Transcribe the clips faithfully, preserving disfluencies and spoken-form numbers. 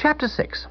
Chapter six.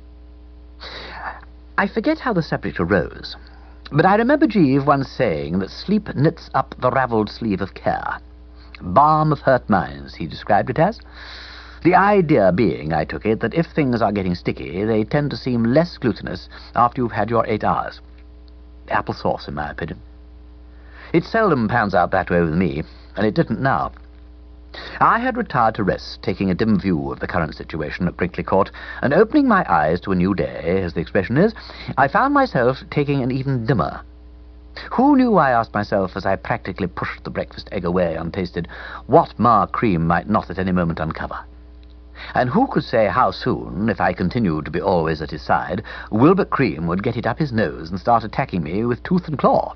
I forget how the subject arose, but I remember Jeeves once saying that sleep knits up the ravelled sleeve of care. Balm of hurt minds, he described it as. The idea being, I took it, that if things are getting sticky, they tend to seem less glutinous after you've had your eight hours. Apple sauce, in my opinion. It seldom pans out that way with me, and it didn't now. I had retired to rest, taking a dim view of the current situation at Brinkley Court, and opening my eyes to a new day, as the expression is, I found myself taking an even dimmer. Who knew, I asked myself, as I practically pushed the breakfast egg away untasted, what Ma Cream might not at any moment uncover? And who could say how soon, if I continued to be always at his side, Wilbert Cream would get it up his nose and start attacking me with tooth and claw?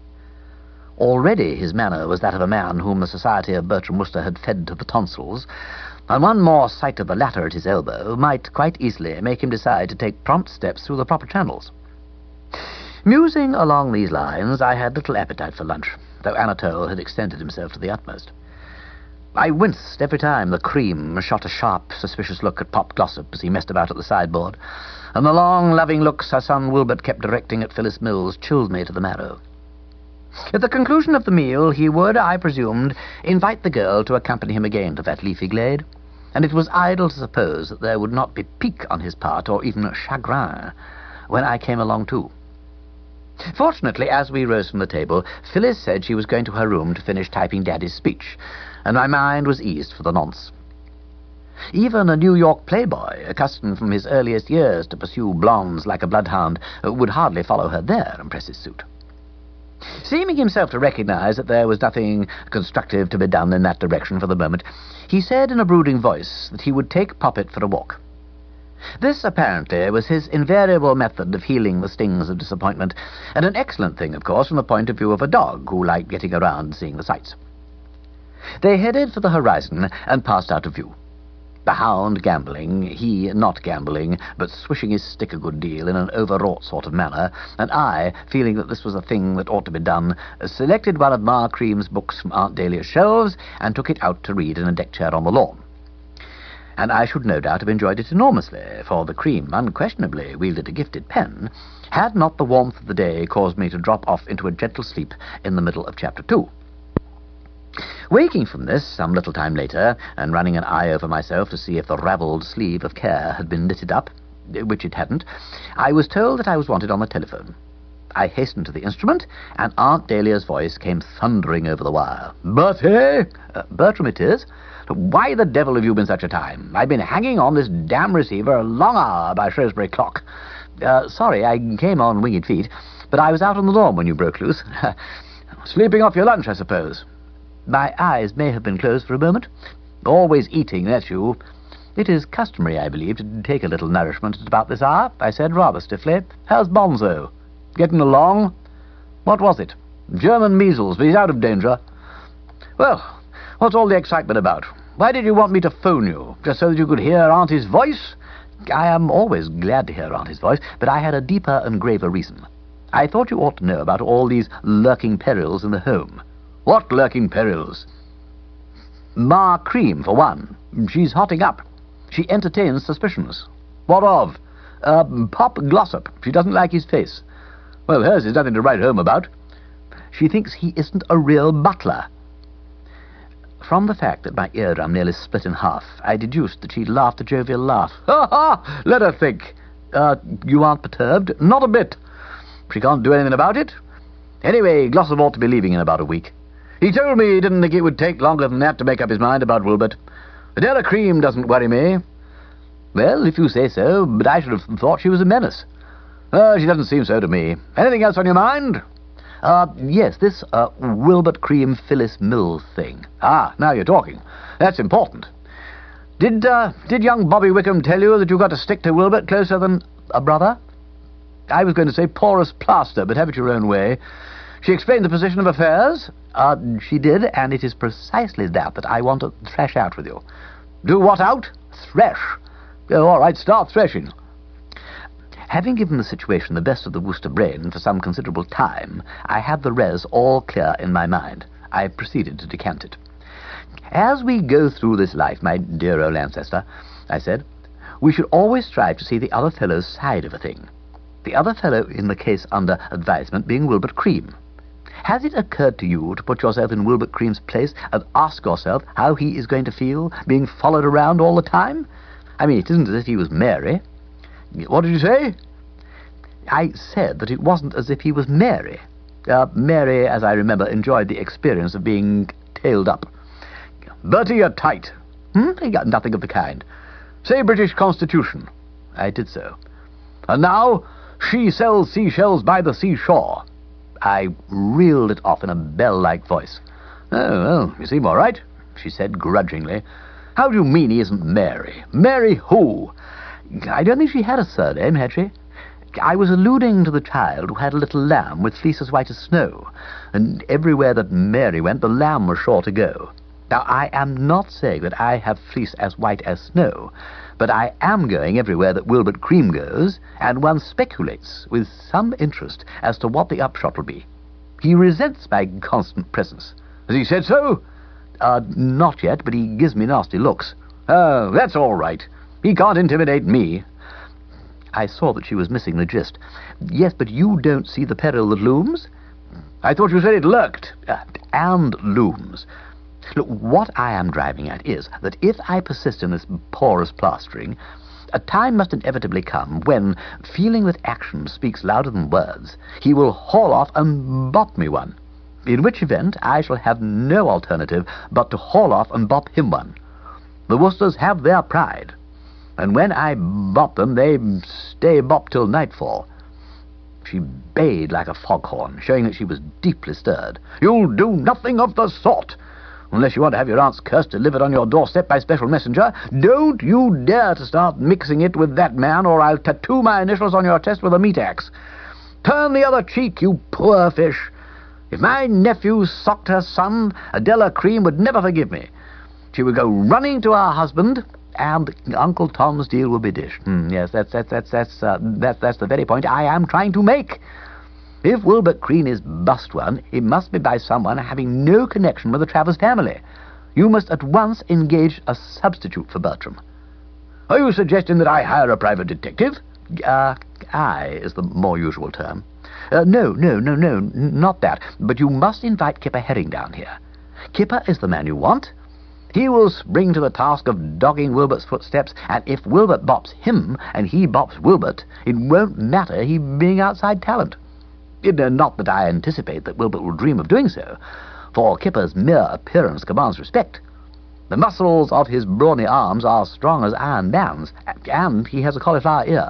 Already his manner was that of a man whom the society of Bertram Wooster had fed to the tonsils, and one more sight of the latter at his elbow might quite easily make him decide to take prompt steps through the proper channels. Musing along these lines, I had little appetite for lunch, though Anatole had extended himself to the utmost. I winced every time the Cream shot a sharp, suspicious look at Pop Glossop as he messed about at the sideboard, and the long, loving looks her son Wilbert kept directing at Phyllis Mills chilled me to the marrow. At the conclusion of the meal, he would, I presumed, invite the girl to accompany him again to that leafy glade, and it was idle to suppose that there would not be pique on his part, or even chagrin, when I came along too. Fortunately, as we rose from the table, Phyllis said she was going to her room to finish typing Daddy's speech, and my mind was eased for the nonce. Even a New York playboy, accustomed from his earliest years to pursue blondes like a bloodhound, would hardly follow her there and press his suit. Seeming himself to recognize that there was nothing constructive to be done in that direction for the moment, he said in a brooding voice that he would take Poppet for a walk. This, apparently, was his invariable method of healing the stings of disappointment, and an excellent thing, of course, from the point of view of a dog who liked getting around and seeing the sights. They headed for the horizon and passed out of view. The hound gambling, he not gambling, but swishing his stick a good deal in an overwrought sort of manner, and I, feeling that this was a thing that ought to be done, selected one of Ma Cream's books from Aunt Dahlia's shelves and took it out to read in a deck chair on the lawn. And I should no doubt have enjoyed it enormously, for the Cream unquestionably wielded a gifted pen, had not the warmth of the day caused me to drop off into a gentle sleep in the middle of chapter two. Waking from this some little time later, and running an eye over myself to see if the ravelled sleeve of care had been knitted up, which it hadn't, I was told that I was wanted on the telephone. I hastened to the instrument, and Aunt Dahlia's voice came thundering over the wire. "Bertie?" Uh, "Bertram it is." "Why the devil have you been such a time? I've been hanging on this damn receiver a long hour by Shrewsbury clock. Uh, sorry, I came on winged feet, but I was out on the lawn when you broke loose. Sleeping off your lunch, I suppose." My eyes may have been closed for a moment. "Always eating, that's you." "It is customary, I believe, to take a little nourishment at about this hour," I said rather stiffly. "How's Bonzo? Getting along?" "What was it?" "German measles, but he's out of danger." "Well, what's all the excitement about? Why did you want me to phone you? Just so that you could hear Auntie's voice?" "I am always glad to hear Auntie's voice, but I had a deeper and graver reason. I thought you ought to know about all these lurking perils in the home." "What lurking perils?" "Ma Cream, for one. She's hotting up. She entertains suspicions." "What of?" Uh, Pop Glossop. She doesn't like his face." "Well, hers is nothing to write home about." "She thinks he isn't a real butler." From the fact that my eardrum nearly split in half, I deduced that she'd laughed a jovial laugh. "Ha ha! Let her think." Uh, you aren't perturbed?" "Not a bit. She can't do anything about it. Anyway, Glossop ought to be leaving in about a week. He told me he didn't think it would take longer than that to make up his mind about Wilbert. Adela Cream doesn't worry me." "Well, if you say so, but I should have thought she was a menace." "Oh, she doesn't seem so to me. Anything else on your mind?" Uh, yes, this, uh, Wilbert Cream Phyllis Mills thing." "Ah, now you're talking. That's important. Did, uh, did young Bobby Wickham tell you that you've got to stick to Wilbert closer than a brother?" "I was going to say porous plaster, but have it your own way. She explained the position of affairs?" Uh, she did, and it is precisely that that I want to thresh out with you." "Do what out?" "Thresh." "Oh, all right, start threshing." Having given the situation the best of the Wooster brain for some considerable time, I had the res all clear in my mind. I proceeded to decant it. "As we go through this life, my dear old ancestor," I said, We should always strive to see the other fellow's side of a thing. The other fellow in the case under advisement being Wilbert Cream. Has it occurred to you to put yourself in Wilbert Cream's place and ask yourself how he is going to feel being followed around all the time? I mean, it isn't as if he was Mary. What did you say? I said that it wasn't as if he was Mary. Uh, Mary, as I remember, enjoyed the experience of being tailed up. Bertie, you're tight. Hmm? I got nothing of the kind. Say British Constitution. I did so. And now, she sells seashells by the seashore. I reeled it off in a bell-like voice. Oh, well, you seem all right, she said grudgingly. How do you mean he isn't Mary? Mary who? I don't think she had a surname, had she? I was alluding to the child who had a little lamb with fleece as white as snow, and everywhere that Mary went, the lamb was sure to go. Now, I am not saying that I have fleece as white as snow, but I am going everywhere that Wilbert Cream goes, and one speculates with some interest as to what the upshot will be. He resents my constant presence. Has he said so? Uh, not yet, but he gives me nasty looks. Oh, that's all right. He can't intimidate me. I saw that she was missing the gist. Yes, but you don't see the peril that looms? I thought you said it lurked. Uh, and looms. Look, what I am driving at is that if I persist in this porous plastering, a time must inevitably come when, feeling that action speaks louder than words, he will haul off and bop me one, in which event I shall have no alternative but to haul off and bop him one. The Worcesters have their pride, and when I bop them, they stay bopped till nightfall. She bayed like a foghorn, showing that she was deeply stirred. You'll do nothing of the sort. Unless you want to have your aunt's curse delivered on your doorstep by special messenger, don't you dare to start mixing it with that man, or I'll tattoo my initials on your chest with a meat axe. Turn the other cheek, you poor fish. If my nephew socked her son, Adela Cream would never forgive me. She would go running to her husband, and Uncle Tom's deal will be dished. Hmm, yes, that's that's that's that's uh, that, that's the very point I am trying to make. If Wilbert Cream is bust one, it must be by someone having no connection with the Travers family. You must at once engage a substitute for Bertram. Are you suggesting that I hire a private detective? Uh, I is the more usual term. Uh, no, no, no, no, not that. But you must invite Kipper Herring down here. Kipper is the man you want. He will spring to the task of dogging Wilbert's footsteps, and if Wilbert bops him and he bops Wilbert, it won't matter he being outside talent. It, uh, not that I anticipate that Wilbert will dream of doing so, for Kipper's mere appearance commands respect. The muscles of his brawny arms are strong as Iron Man's, and he has a cauliflower ear.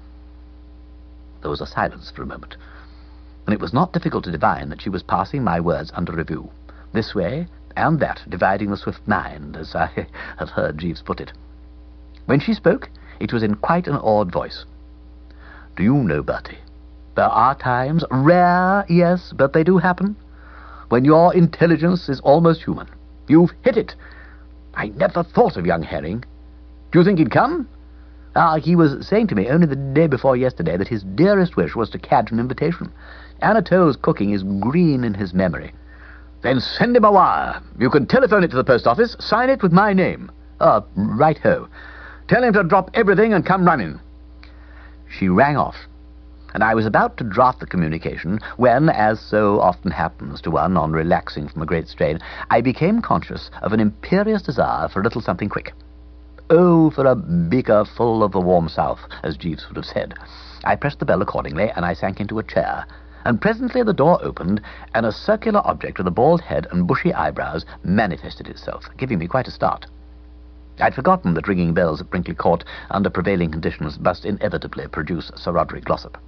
There was a silence for a moment, and it was not difficult to divine that she was passing my words under review, this way and that, dividing the swift mind, as I have heard Jeeves put it. When she spoke, it was in quite an awed voice. Do you know, Bertie, there are times, rare, yes, but they do happen, when your intelligence is almost human. You've hit it. I never thought of young Herring. Do you think he'd come? Ah, he was saying to me only the day before yesterday that his dearest wish was to catch an invitation. Anatole's cooking is green in his memory. Then send him a wire. You can telephone it to the post office, sign it with my name. Ah, right-ho. Tell him to drop everything and come running. She rang off, and I was about to draft the communication when, as so often happens to one on relaxing from a great strain, I became conscious of an imperious desire for a little something quick. Oh, for a beaker full of the warm south, as Jeeves would have said. I pressed the bell accordingly, and I sank into a chair, and presently the door opened, and a circular object with a bald head and bushy eyebrows manifested itself, giving me quite a start. I'd forgotten that ringing bells at Brinkley Court under prevailing conditions must inevitably produce Sir Roderick Glossop.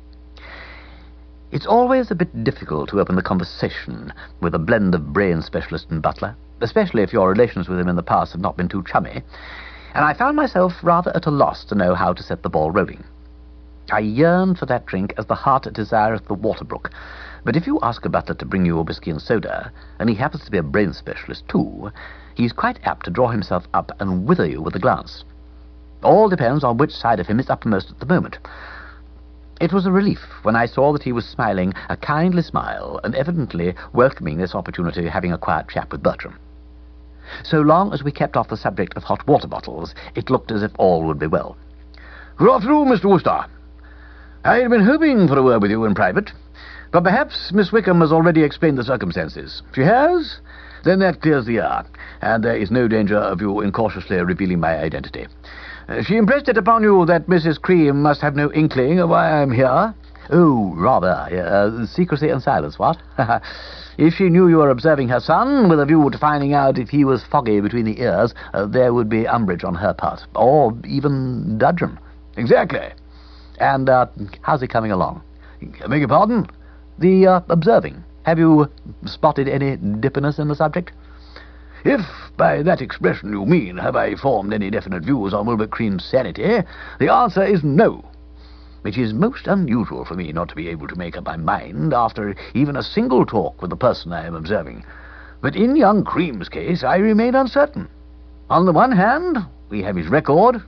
It's always a bit difficult to open the conversation with a blend of brain specialist and butler, especially if your relations with him in the past have not been too chummy, and I found myself rather at a loss to know how to set the ball rolling. I yearned for that drink as the heart desireth the water brook, but if you ask a butler to bring you a whisky and soda, and he happens to be a brain specialist too, he's quite apt to draw himself up and wither you with a glance. All depends on which side of him is uppermost at the moment. It was a relief when I saw that he was smiling a kindly smile and evidently welcoming this opportunity of having a quiet chat with Bertram. So long as we kept off the subject of hot water bottles, it looked as if all would be well. Good afternoon, Mister Wooster. I had been hoping for a word with you in private, but perhaps Miss Wickham has already explained the circumstances. She has? Then that clears the air, and there is no danger of you incautiously revealing my identity. Uh, she impressed it upon you that Missus Cream must have no inkling of why I am here? Oh, rather. Uh, secrecy and silence, what? If she knew you were observing her son, with a view to finding out if he was foggy between the ears, uh, there would be umbrage on her part, or even dudgeon. Exactly. And uh, how's he coming along? I beg your pardon? The uh, observing. Have you spotted any dippiness in the subject? If by that expression you mean, have I formed any definite views on Wilbert Cream's sanity, the answer is no. It is most unusual for me not to be able to make up my mind after even a single talk with the person I am observing. But in young Cream's case, I remain uncertain. On the one hand, we have his record.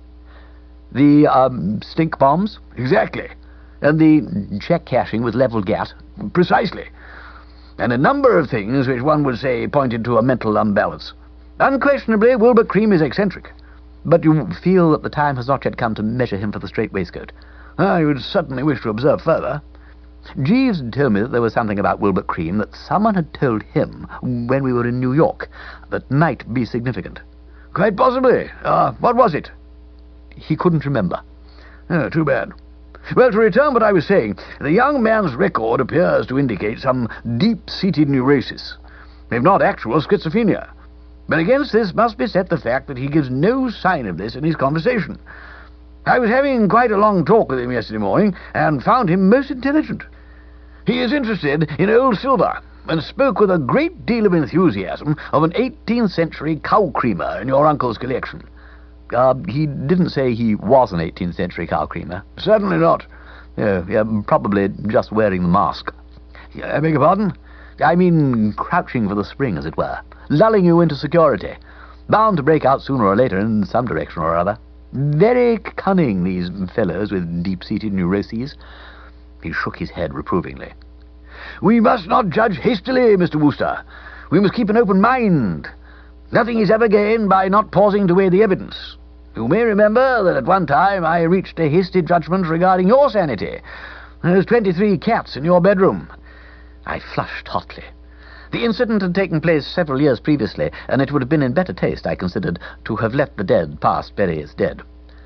The um, stink bombs? Exactly. And the check cashing with leveled gat? Precisely. And a number of things which one would say pointed to a mental unbalance. Unquestionably, Wilbert Cream is eccentric. But you feel that the time has not yet come to measure him for the strait waistcoat? I would certainly wish to observe further. Jeeves told me that there was something about Wilbert Cream that someone had told him when we were in New York that might be significant. Quite possibly. Uh, what was it? He couldn't remember. Oh, too bad. Well, to return what I was saying, the young man's record appears to indicate some deep-seated neurosis, if not actual schizophrenia. But against this must be set the fact that he gives no sign of this in his conversation. I was having quite a long talk with him yesterday morning, and found him most intelligent. He is interested in old silver, and spoke with a great deal of enthusiasm of an eighteenth century cow creamer in your uncle's collection. Uh, he didn't say he was an eighteenth century cow creamer. Certainly not. Oh, yeah, probably just wearing the mask. I beg your pardon? I mean, crouching for the spring, as it were. Lulling you into security. Bound to break out sooner or later in some direction or other. Very cunning, these fellows with deep-seated neuroses. He shook his head reprovingly. We must not judge hastily, Mister Wooster. We must keep an open mind. Nothing is ever gained by not pausing to weigh the evidence. You may remember that at one time I reached a hasty judgment regarding your sanity. There's twenty-three cats in your bedroom. I flushed hotly. The incident had taken place several years previously, and it would have been in better taste, I considered, to have let the dead past bury its dead.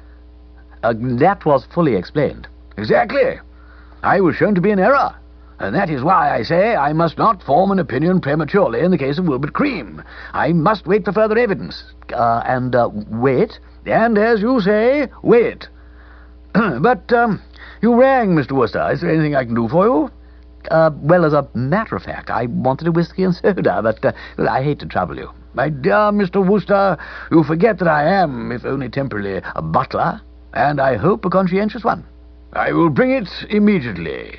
Uh, that was fully explained. Exactly. I was shown to be in error. And that is why I say I must not form an opinion prematurely in the case of Wilbert Cream. I must wait for further evidence. Uh, and, uh, wait? And, as you say, wait. But, um, you rang, Mister Wooster. Is there anything I can do for you? Uh, well, as a matter of fact, I wanted a whiskey and soda, but uh, well, I hate to trouble you. My dear Mister Wooster, you forget that I am, if only temporarily, a butler, and I hope a conscientious one. I will bring it immediately.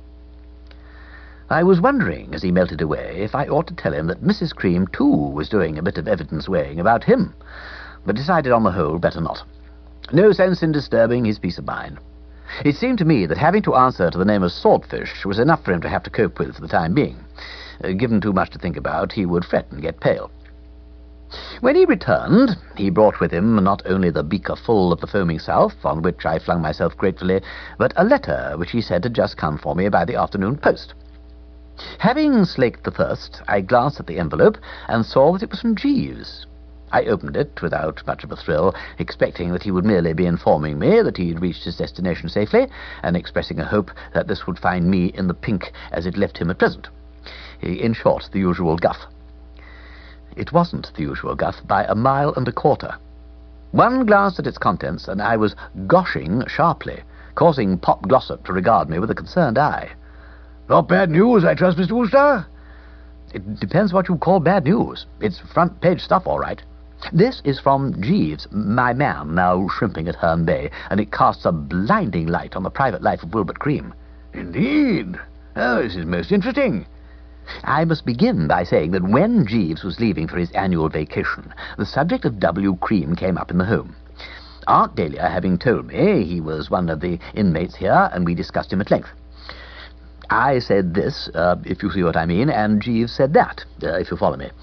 I was wondering, as he melted away, if I ought to tell him that Missus Cream, too, was doing a bit of evidence weighing about him, but decided on the whole better not. No sense in disturbing his peace of mind. It seemed to me that having to answer to the name of Swordfish was enough for him to have to cope with for the time being. Uh, given too much to think about, he would fret and get pale. When he returned, he brought with him not only the beaker full of the foaming South, on which I flung myself gratefully, but a letter which he said had just come for me by the afternoon post. Having slaked the thirst, I glanced at the envelope and saw that it was from Jeeves. I opened it without much of a thrill, expecting that he would merely be informing me that he had reached his destination safely, and expressing a hope that this would find me in the pink as it left him at present. In short, the usual guff. It wasn't the usual guff by a mile and a quarter. One glance at its contents, and I was goshing sharply, causing Pop Glossop to regard me with a concerned eye. Not bad news, I trust, Mister Wooster? It depends what you call bad news. It's front-page stuff, all right. This is from Jeeves, my man, now shrimping at Herne Bay, and it casts a blinding light on the private life of Wilbert Cream. Indeed? Oh, this is most interesting. I must begin by saying that when Jeeves was leaving for his annual vacation, the subject of W. Cream came up in the home. Aunt Dahlia having told me he was one of the inmates here, and we discussed him at length. I said this, uh, if you see what I mean, and Jeeves said that, uh, if you follow me.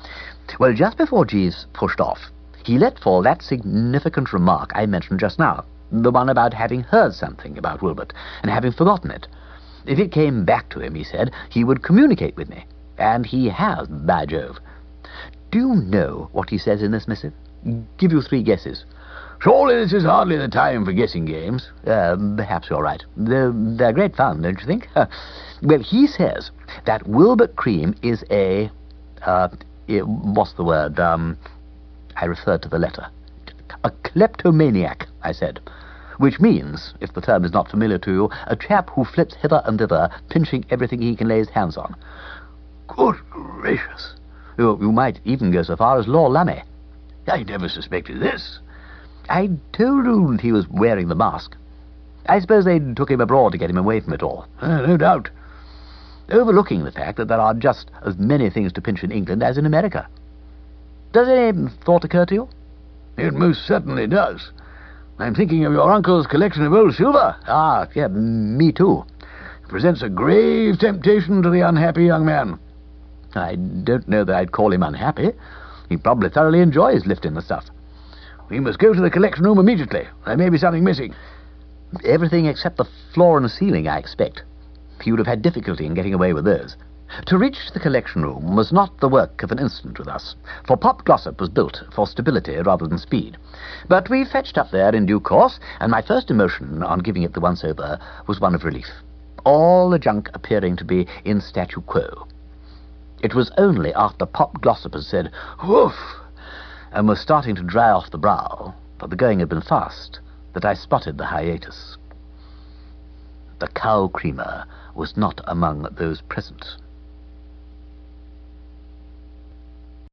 Well, just before Jeeves pushed off, he let fall that significant remark I mentioned just now, the one about having heard something about Wilbert and having forgotten it. If it came back to him, he said, he would communicate with me. And he has, by Jove. Do you know what he says in this missive? Give you three guesses. Surely this is hardly the time for guessing games. Uh, perhaps you're right. They're, they're great fun, don't you think? Well, he says that Wilbert Cream is a... Uh, what's the word? Um, I referred to the letter. A kleptomaniac, I said. Which means, if the term is not familiar to you, a chap who flits hither and thither, pinching everything he can lay his hands on. Good gracious. You, you might even go so far as Lord Lummy. I never suspected this. I told you he was wearing the mask. I suppose they took him abroad to get him away from it all. Uh, no doubt. Overlooking the fact that there are just as many things to pinch in England as in America. Does any thought occur to you? It most certainly does. I'm thinking of your uncle's collection of old silver. Ah, yeah, me too. It presents a grave temptation to the unhappy young man. I don't know that I'd call him unhappy. He probably thoroughly enjoys lifting the stuff. We must go to the collection room immediately. There may be something missing. Everything except the floor and ceiling, I expect. He would have had difficulty in getting away with those. To reach the collection room was not the work of an instant with us, for Pop Glossop was built for stability rather than speed. But we fetched up there in due course, and my first emotion on giving it the once-over was one of relief, all the junk appearing to be in statu quo. It was only after Pop Glossop had said, "Woof," and was starting to dry off the brow, for the going had been fast, that I spotted the hiatus. The cow creamer was not among those present.